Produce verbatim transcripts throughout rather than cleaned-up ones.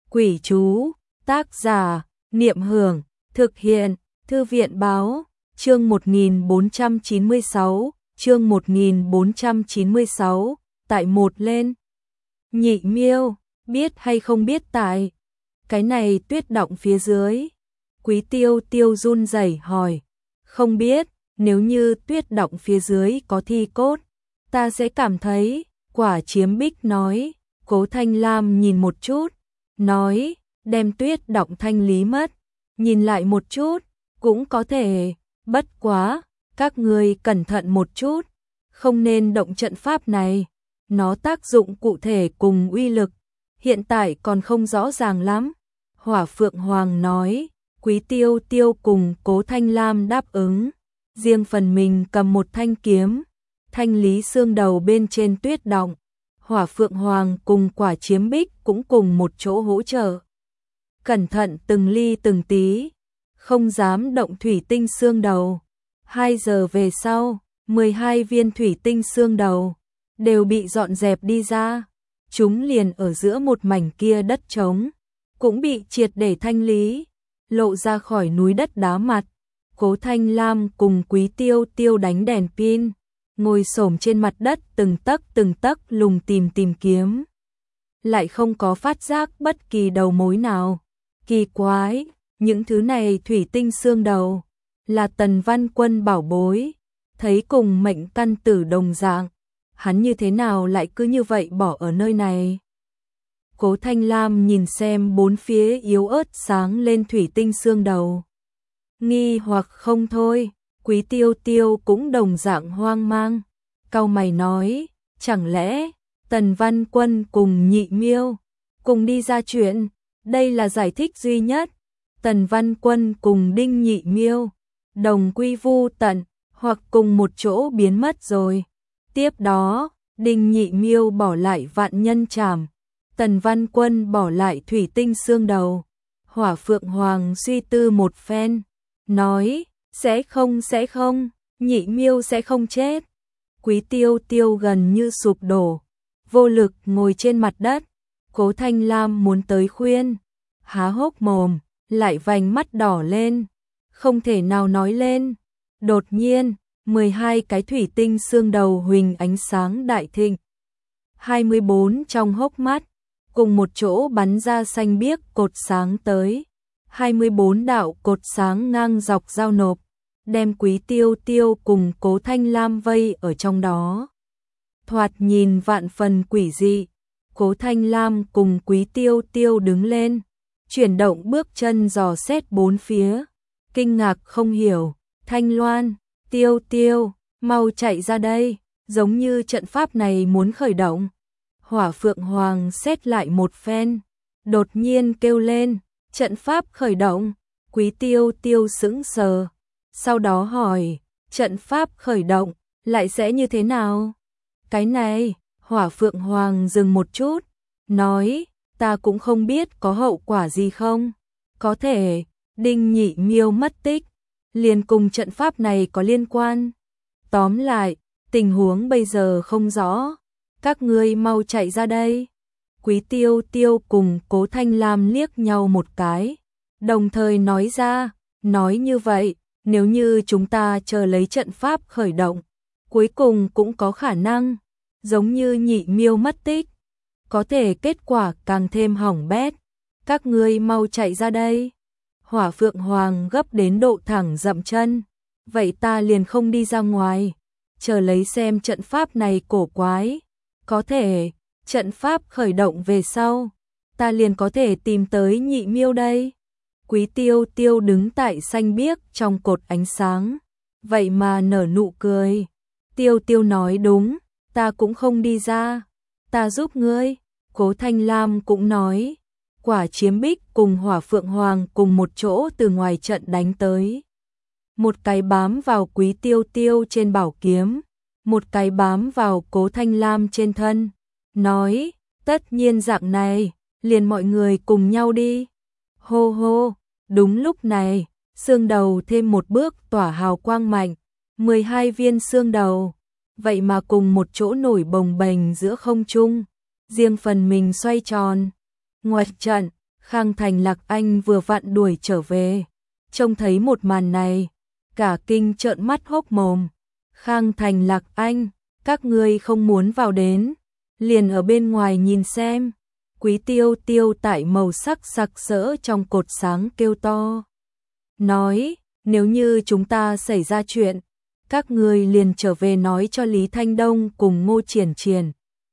Quỷ chú, tác giả, Niệm Hưởng, thực hiện, Thư viện báo, chương một nghìn bốn trăm chín mươi sáu, chương một nghìn bốn trăm chín mươi sáu, tại một lên. Nhị Miêu, biết hay không biết tại cái này tuyết động phía dưới? Quý Tiêu Tiêu run rẩy hỏi. Không biết, nếu như tuyết động phía dưới có thi cốt, ta sẽ cảm thấy. Quả Chiếm Bích nói. Cố Thanh Lam nhìn một chút, nói, đem tuyết động thanh lý mất, nhìn lại một chút, cũng có thể, bất quá, các ngươi cẩn thận một chút, không nên động trận pháp này, nó tác dụng cụ thể cùng uy lực, hiện tại còn không rõ ràng lắm. Hỏa Phượng Hoàng nói. Quý Tiêu Tiêu cùng Cố Thanh Lam đáp ứng, riêng phần mình cầm một thanh kiếm, thanh lý xương đầu bên trên tuyết động. Hỏa Phượng Hoàng cùng Quả Chiếm Bích cũng cùng một chỗ hỗ trợ. Cẩn thận từng ly từng tí, không dám động thủy tinh xương đầu. Hai giờ về sau, mười hai viên thủy tinh xương đầu đều bị dọn dẹp đi ra. Chúng liền ở giữa một mảnh kia đất trống, cũng bị triệt để thanh lý, lộ ra khỏi núi đất đá mặt. Cố Thanh Lam cùng Quý Tiêu Tiêu đánh đèn pin, ngồi xổm trên mặt đất từng tấc từng tấc lùng tìm tìm kiếm. Lại không có phát giác bất kỳ đầu mối nào. Kỳ quái, những thứ này thủy tinh xương đầu là Tần Văn Quân bảo bối, thấy cùng mệnh căn tử đồng dạng, hắn như thế nào lại cứ như vậy bỏ ở nơi này? Cố Thanh Lam nhìn xem bốn phía yếu ớt sáng lên thủy tinh xương đầu, nghi hoặc không thôi. Quý Tiêu Tiêu cũng đồng dạng hoang mang, cau mày nói, chẳng lẽ Tần Văn Quân cùng Nhị Miêu cùng đi ra chuyện? Đây là giải thích duy nhất. Tần Văn Quân cùng Đinh Nhị Miêu đồng quy vu tận, hoặc cùng một chỗ biến mất rồi. Tiếp đó, Đinh Nhị Miêu bỏ lại vạn nhân trảm, Tần Văn Quân bỏ lại thủy tinh xương đầu. Hỏa Phượng Hoàng suy tư một phen, nói, sẽ không sẽ không, Nhị Miêu sẽ không chết. Quý Tiêu Tiêu gần như sụp đổ, vô lực ngồi trên mặt đất. Cố Thanh Lam muốn tới khuyên, há hốc mồm, lại vành mắt đỏ lên, không thể nào nói lên. Đột nhiên, mười hai cái thủy tinh xương đầu huỳnh ánh sáng đại thịnh, hai mươi bốn trong hốc mắt cùng một chỗ bắn ra xanh biếc cột sáng tới. hai mươi bốn đạo cột sáng ngang dọc giao nộp, đem Quý Tiêu Tiêu cùng Cố Thanh Lam vây ở trong đó. Thoạt nhìn vạn phần quỷ dị. Cố Thanh Lam cùng Quý Tiêu Tiêu đứng lên, chuyển động bước chân dò xét bốn phía, kinh ngạc không hiểu. Thanh Loan, Tiêu Tiêu, mau chạy ra đây, giống như trận pháp này muốn khởi động. Hỏa Phượng Hoàng xét lại một phen, đột nhiên kêu lên, trận pháp khởi động. Quý Tiêu Tiêu sững sờ, sau đó hỏi, trận pháp khởi động lại sẽ như thế nào? Cái này, Hỏa Phượng Hoàng dừng một chút, nói, ta cũng không biết có hậu quả gì không. Có thể, Đinh Nhị Miêu mất tích, liền cùng trận pháp này có liên quan. Tóm lại, tình huống bây giờ không rõ, các ngươi mau chạy ra đây. Quý Tiêu Tiêu cùng Cố Thanh Lam liếc nhau một cái, đồng thời nói ra, nói như vậy, nếu như chúng ta chờ lấy trận pháp khởi động, cuối cùng cũng có khả năng, giống như Nhị Miêu mất tích, có thể kết quả càng thêm hỏng bét. Các ngươi mau chạy ra đây. Hỏa Phượng Hoàng gấp đến độ thẳng dậm chân, vậy ta liền không đi ra ngoài, chờ lấy xem trận pháp này cổ quái. Có thể, trận pháp khởi động về sau, ta liền có thể tìm tới Nhị Miêu đây. Quý Tiêu Tiêu đứng tại xanh biếc trong cột ánh sáng, vậy mà nở nụ cười. Tiêu Tiêu nói đúng, ta cũng không đi ra, ta giúp ngươi. Cố Thanh Lam cũng nói, Quả Chiếm Bích cùng Hỏa Phượng Hoàng cùng một chỗ từ ngoài trận đánh tới. Một cái bám vào Quý Tiêu Tiêu trên bảo kiếm, một cái bám vào Cố Thanh Lam trên thân, nói, tất nhiên dạng này, liền mọi người cùng nhau đi. Hô hô, đúng lúc này, xương đầu thêm một bước tỏa hào quang mạnh, mười hai viên xương đầu, vậy mà cùng một chỗ nổi bồng bềnh giữa không trung, riêng phần mình xoay tròn. Ngoặt trận, Khang Thành Lạc Anh vừa vặn đuổi trở về, trông thấy một màn này, cả kinh trợn mắt hốc mồm. Khang Thành Lạc Anh, các ngươi không muốn vào đến, liền ở bên ngoài nhìn xem. Quý Tiêu Tiêu tại màu sắc sặc sỡ trong cột sáng kêu to. Nói, nếu như chúng ta xảy ra chuyện, các ngươi liền trở về nói cho Lý Thanh Đông cùng Ngô Triển Triển.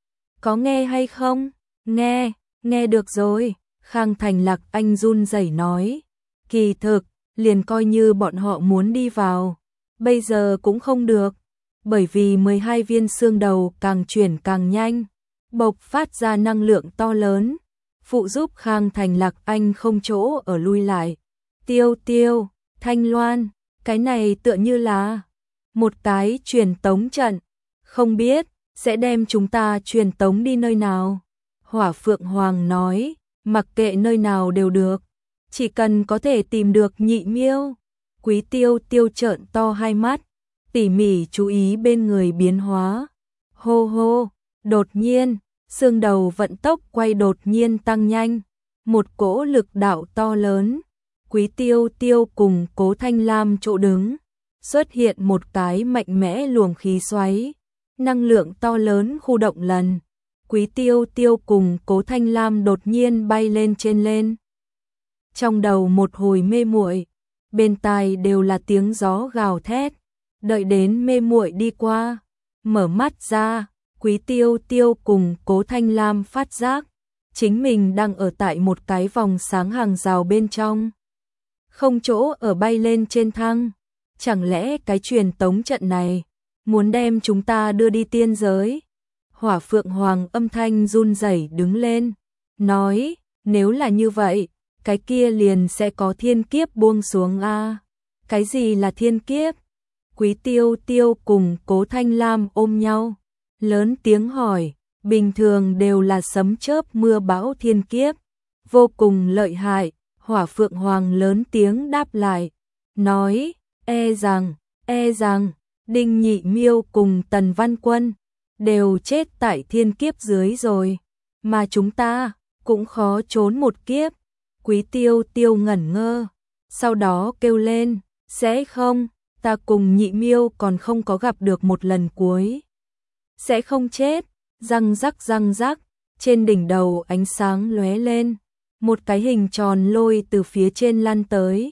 Có nghe hay không? Nghe, nghe được rồi. Khang Thành Lạc Anh run rẩy nói. Kỳ thực, liền coi như bọn họ muốn đi vào, bây giờ cũng không được, bởi vì mười hai viên xương đầu càng chuyển càng nhanh, bộc phát ra năng lượng to lớn, phụ giúp Khang Thành Lạc Anh không chỗ ở lui lại. Tiêu Tiêu, Thanh Loan, cái này tựa như là một cái truyền tống trận, không biết sẽ đem chúng ta truyền tống đi nơi nào. Hỏa Phượng Hoàng nói, mặc kệ nơi nào đều được, chỉ cần có thể tìm được Nhị Miêu. Quý Tiêu Tiêu trợn to hai mắt, tỉ mỉ chú ý bên người biến hóa. Hô hô, đột nhiên, xương đầu vận tốc quay đột nhiên tăng nhanh, một cỗ lực đạo to lớn. Quý Tiêu Tiêu cùng Cố Thanh Lam chỗ đứng, xuất hiện một cái mạnh mẽ luồng khí xoáy, năng lượng to lớn khu động lần. Quý Tiêu Tiêu cùng Cố Thanh Lam đột nhiên bay lên trên lên. Trong đầu một hồi mê muội, bên tai đều là tiếng gió gào thét. Đợi đến mê muội đi qua, mở mắt ra, Quý Tiêu Tiêu cùng Cố Thanh Lam phát giác chính mình đang ở tại một cái vòng sáng hàng rào bên trong, không chỗ ở bay lên trên thăng. Chẳng lẽ cái truyền tống trận này muốn đem chúng ta đưa đi tiên giới? Hỏa Phượng Hoàng âm thanh run rẩy đứng lên, nói, nếu là như vậy, cái kia liền sẽ có thiên kiếp buông xuống a. Cái gì là thiên kiếp? Quý Tiêu Tiêu cùng Cố Thanh Lam ôm nhau, lớn tiếng hỏi. Bình thường đều là sấm chớp mưa bão thiên kiếp, vô cùng lợi hại. Hỏa Phượng Hoàng lớn tiếng đáp lại, nói, e rằng, e rằng, Đinh Nhị Miêu cùng Tần Văn Quân đều chết tại thiên kiếp dưới rồi, mà chúng ta cũng khó trốn một kiếp. Quý Tiêu Tiêu ngẩn ngơ, sau đó kêu lên, sẽ không, ta cùng Nhị Miêu còn không có gặp được một lần cuối, sẽ không chết. Răng rắc răng rắc, trên đỉnh đầu ánh sáng lóe lên, một cái hình tròn lôi từ phía trên lăn tới.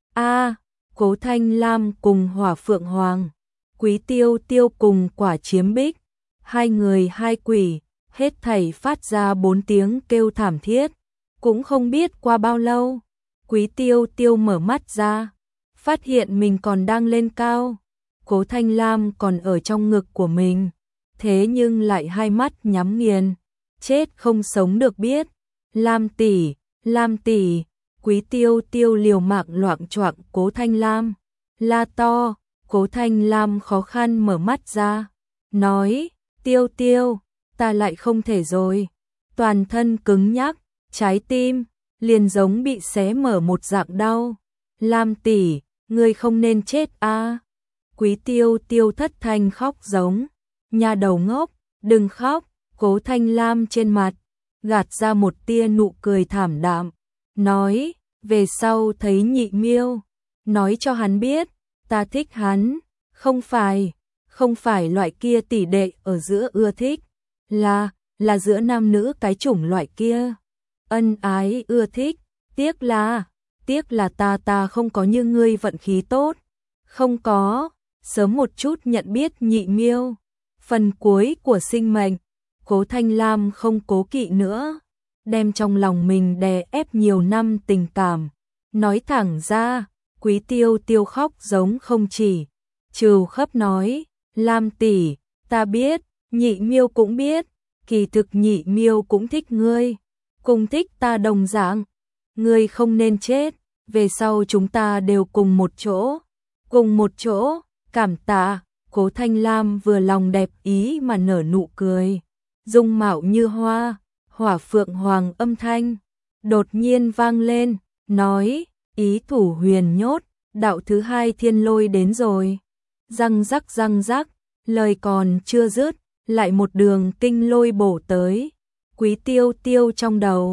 A, Cố Thanh Lam cùng Hỏa Phượng Hoàng, Quý Tiêu Tiêu cùng Quả Chiếm Bích, hai người hai quỷ, hết thảy phát ra bốn tiếng kêu thảm thiết. Cũng không biết qua bao lâu, Quý Tiêu Tiêu mở mắt ra, phát hiện mình còn đang lên cao, Cố Thanh Lam còn ở trong ngực của mình, thế nhưng lại hai mắt nhắm nghiền, chết không sống được biết. Lam tỷ, Lam tỷ, Quý Tiêu Tiêu liều mạng loạng choạng Cố Thanh Lam, la to. Cố Thanh Lam khó khăn mở mắt ra, nói, Tiêu Tiêu, ta lại không thể rồi. Toàn thân cứng nhắc, trái tim liền giống bị xé mở một dạng đau. Lam tỷ, ngươi không nên chết a. Quý Tiêu Tiêu thất thanh khóc giống, nhà đầu ngốc, đừng khóc. Cố Thanh Lam trên mặt gạt ra một tia nụ cười thảm đạm, nói, về sau thấy Nhị Miêu, nói cho hắn biết, ta thích hắn, không phải, không phải loại kia tỷ đệ ở giữa ưa thích, là, là giữa nam nữ cái chủng loại kia, ân ái ưa thích, tiếc là, tiếc là ta ta không có như ngươi vận khí tốt, không có, sớm một chút nhận biết Nhị Miêu. Phần cuối của sinh mệnh, Cố Thanh Lam không cố kỵ nữa, đem trong lòng mình đè ép nhiều năm tình cảm, nói thẳng ra. Quý Tiêu Tiêu khóc giống không chỉ, trừ khắp nói, Lam tỷ, ta biết, Nhị Miêu cũng biết, kỳ thực Nhị Miêu cũng thích ngươi, cùng thích ta đồng dạng, ngươi không nên chết, về sau chúng ta đều cùng một chỗ, cùng một chỗ, cảm tạ. Cố Thanh Lam vừa lòng đẹp ý mà nở nụ cười, dung mạo như hoa. Hỏa Phượng Hoàng âm thanh đột nhiên vang lên, nói, ý thủ huyền nhốt, đạo thứ hai thiên lôi đến rồi. Răng rắc răng rắc, lời còn chưa dứt, lại một đường kinh lôi bổ tới. Quý Tiêu Tiêu trong đầu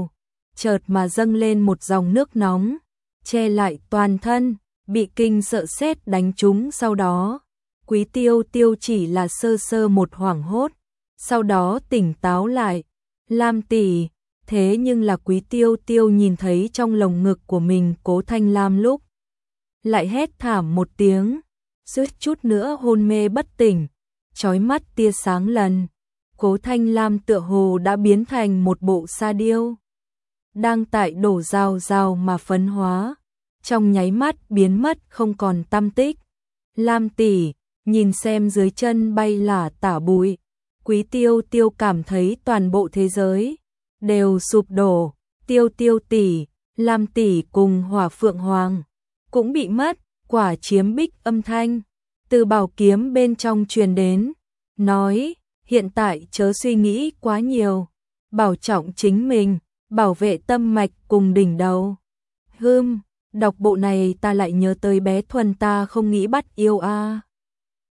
chợt mà dâng lên một dòng nước nóng, che lại toàn thân, bị kinh sợ sét đánh trúng. Sau đó, Quý Tiêu Tiêu chỉ là sơ sơ một hoảng hốt, sau đó tỉnh táo lại. Lam tỷ, thế nhưng là Quý Tiêu Tiêu nhìn thấy trong lồng ngực của mình Cố Thanh Lam lúc lại hét thảm một tiếng, suýt chút nữa hôn mê bất tỉnh, chói mắt tia sáng lần. Cố Thanh Lam tựa hồ đã biến thành một bộ sa điêu, đang tại đổ rào rào mà phấn hóa, trong nháy mắt biến mất không còn tăm tích. Lam tỷ, nhìn xem dưới chân bay là tả bụi, Quý Tiêu Tiêu cảm thấy toàn bộ thế giới đều sụp đổ. Tiêu Tiêu tỷ, Lam tỷ cùng Hỏa Phượng Hoàng cũng bị mất. Quả chiếm bích âm thanh từ bảo kiếm bên trong truyền đến, nói: hiện tại chớ suy nghĩ quá nhiều, bảo trọng chính mình, bảo vệ tâm mạch cùng đỉnh đầu. Hừm, đọc bộ này ta lại nhớ tới bé Thuần, ta không nghĩ bắt yêu a. À.